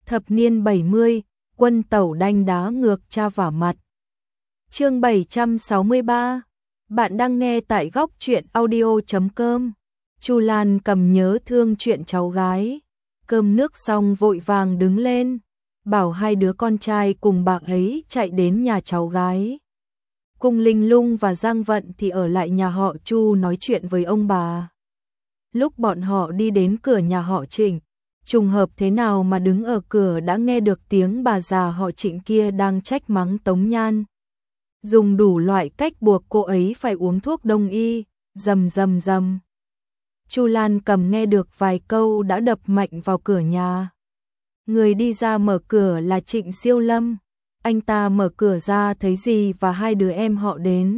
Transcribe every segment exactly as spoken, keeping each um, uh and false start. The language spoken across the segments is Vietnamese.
Thập niên bảy mươi, quân tẩu đanh đá ngược cha vả mặt. Chương bảy trăm sáu mươi ba. Bạn đang nghe tại góc truyện audio chấm com. Chu Lan cầm nhớ thương chuyện cháu gái. Cơm nước xong vội vàng đứng lên, bảo hai đứa con trai cùng bà ấy chạy đến nhà cháu gái. Cung Linh Lung và Giang Vận thì ở lại nhà họ Chu nói chuyện với ông bà. Lúc bọn họ đi đến cửa nhà họ Trịnh, trùng hợp thế nào mà đứng ở cửa đã nghe được tiếng bà già họ Trịnh kia đang trách mắng Tống Nhan. Dùng đủ loại cách buộc cô ấy phải uống thuốc đông y, rầm rầm rầm. Chu Lan cầm nghe được vài câu đã đập mạnh vào cửa nhà. Người đi ra mở cửa là Trịnh Siêu Lâm. Anh ta mở cửa ra thấy dì và hai đứa em họ đến.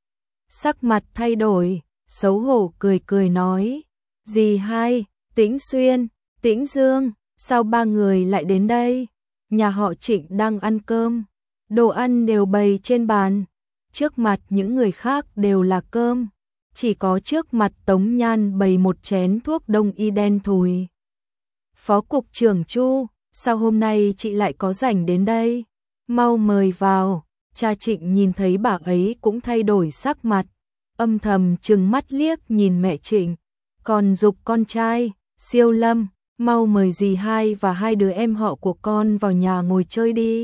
Sắc mặt thay đổi, xấu hổ cười cười nói: "Dì hai, Tĩnh Xuyên, Tĩnh Dương, sao ba người lại đến đây?" Nhà họ Trịnh đang ăn cơm, đồ ăn đều bày trên bàn, trước mặt những người khác đều là cơm, chỉ có trước mặt Tống Nhan bày một chén thuốc đông y đen thùi. "Phó cục trưởng Chu, sao hôm nay chị lại có rảnh đến đây? Mau mời vào." Cha Trịnh nhìn thấy bà ấy cũng thay đổi sắc mặt, âm thầm trừng mắt liếc nhìn mẹ Trịnh, còn giục con trai: "Siêu Lâm, mau mời dì hai và hai đứa em họ của con vào nhà ngồi chơi đi."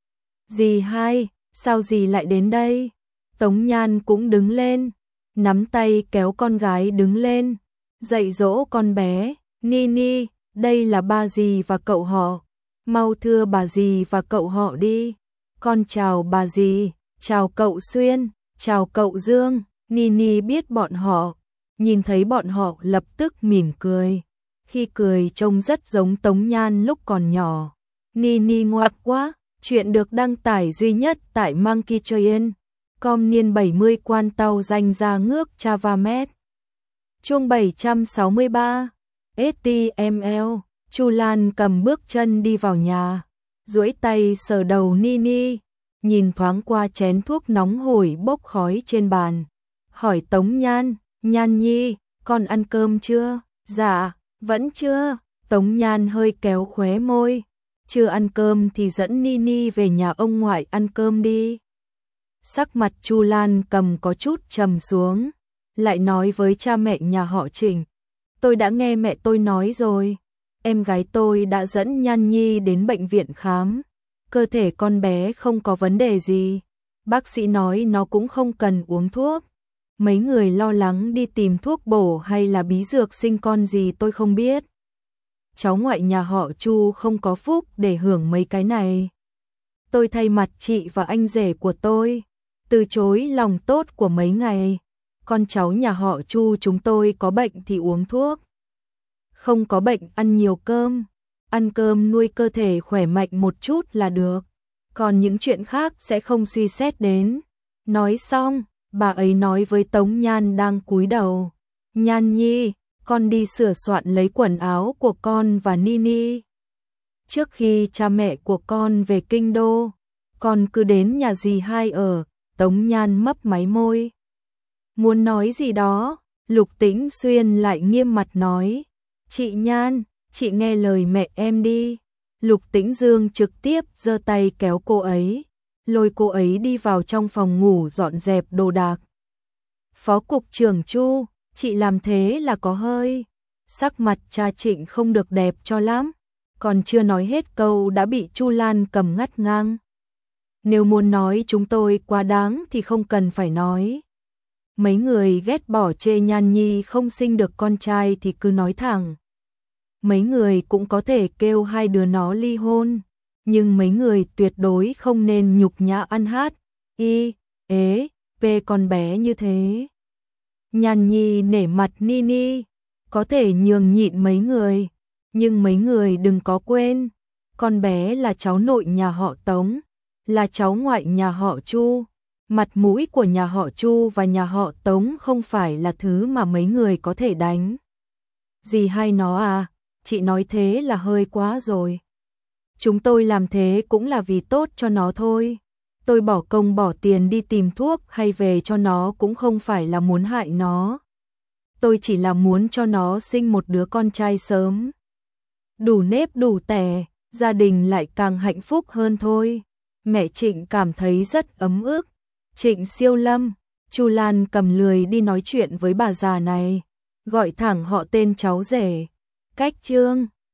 "Dì hai, sao dì lại đến đây?" Tống Nhan cũng đứng lên, nắm tay kéo con gái đứng lên, dạy dỗ con bé: "Ni Ni, đây là ba dì và cậu họ, mau thưa bà dì và cậu họ đi. Con chào bà dì, chào cậu Xuyên, chào cậu Dương." Ni Ni biết bọn họ, nhìn thấy bọn họ lập tức mỉm cười. Khi cười trông rất giống Tống Nhan lúc còn nhỏ. Ni Ni ngoạc quá. Chuyện được đăng tải duy nhất tại Monkey Train. Com niên bảy mươi quan tàu danh ra ngước Chavamet. Chương bảy trăm sáu mươi ba. ét tê em lờ. Chu Lan cầm bước chân đi vào nhà, duỗi tay sờ đầu Ni Ni, nhìn thoáng qua chén thuốc nóng hổi bốc khói trên bàn, hỏi Tống Nhan: "Nhan Nhi, con ăn cơm chưa?" "Dạ, vẫn chưa." Tống Nhan hơi kéo khóe môi: "Chưa ăn cơm thì dẫn Ni Ni về nhà ông ngoại ăn cơm đi." Sắc mặt Chu Lan cầm có chút trầm xuống, lại nói với cha mẹ nhà họ Trịnh: "Tôi đã nghe mẹ tôi nói rồi, em gái tôi đã dẫn Nhan Nhi đến bệnh viện khám, cơ thể con bé không có vấn đề gì, bác sĩ nói nó cũng không cần uống thuốc. Mấy người lo lắng đi tìm thuốc bổ hay là bí dược sinh con gì tôi không biết. Cháu ngoại nhà họ Chu không có phúc để hưởng mấy cái này. Tôi thay mặt chị và anh rể của tôi từ chối lòng tốt của mấy ngày. Con cháu nhà họ Chu chúng tôi có bệnh thì uống thuốc, không có bệnh ăn nhiều cơm, ăn cơm nuôi cơ thể khỏe mạnh một chút là được, còn những chuyện khác sẽ không suy xét đến." Nói xong, bà ấy nói với Tống Nhan đang cúi đầu: "Nhan Nhi, con đi sửa soạn lấy quần áo của con và Ni Ni. Trước khi cha mẹ của con về kinh đô, con cứ đến nhà dì hai ở." Tống Nhan mấp máy môi, muốn nói gì đó. Lục Tĩnh Xuyên lại nghiêm mặt nói: "Chị Nhan, chị nghe lời mẹ em đi." Lục Tĩnh Dương trực tiếp giơ tay kéo cô ấy, lôi cô ấy đi vào trong phòng ngủ dọn dẹp đồ đạc. "Phó cục trưởng Chu, chị làm thế là có hơi." Sắc mặt cha Trịnh không được đẹp cho lắm, còn chưa nói hết câu đã bị Chu Lan cầm ngắt ngang: "Nếu muốn nói chúng tôi quá đáng thì không cần phải nói. Mấy người ghét bỏ chê Nhan Nhi không sinh được con trai thì cứ nói thẳng. Mấy người cũng có thể kêu hai đứa nó ly hôn, nhưng mấy người tuyệt đối không nên nhục nhã ăn hát y ế pê con bé như thế." Nhan Nhi nể mặt Ni Ni, có thể nhường nhịn mấy người, nhưng mấy người đừng có quên, con bé là cháu nội nhà họ Tống, là cháu ngoại nhà họ Chu. Mặt mũi của nhà họ Chu và nhà họ Tống không phải là thứ mà mấy người có thể đánh. Dì hai nó à, chị nói thế là hơi quá rồi. Chúng tôi làm thế cũng là vì tốt cho nó thôi. Tôi bỏ công bỏ tiền đi tìm thuốc hay về cho nó cũng không phải là muốn hại nó. Tôi chỉ là muốn cho nó sinh một đứa con trai sớm, đủ nếp đủ tẻ, gia đình lại càng hạnh phúc hơn thôi. Mẹ Trịnh cảm thấy rất ấm ức. Trịnh Siêu Lâm, Chu Lan cầm lười đi nói chuyện với bà già này, gọi thẳng họ tên cháu rể. Cách chương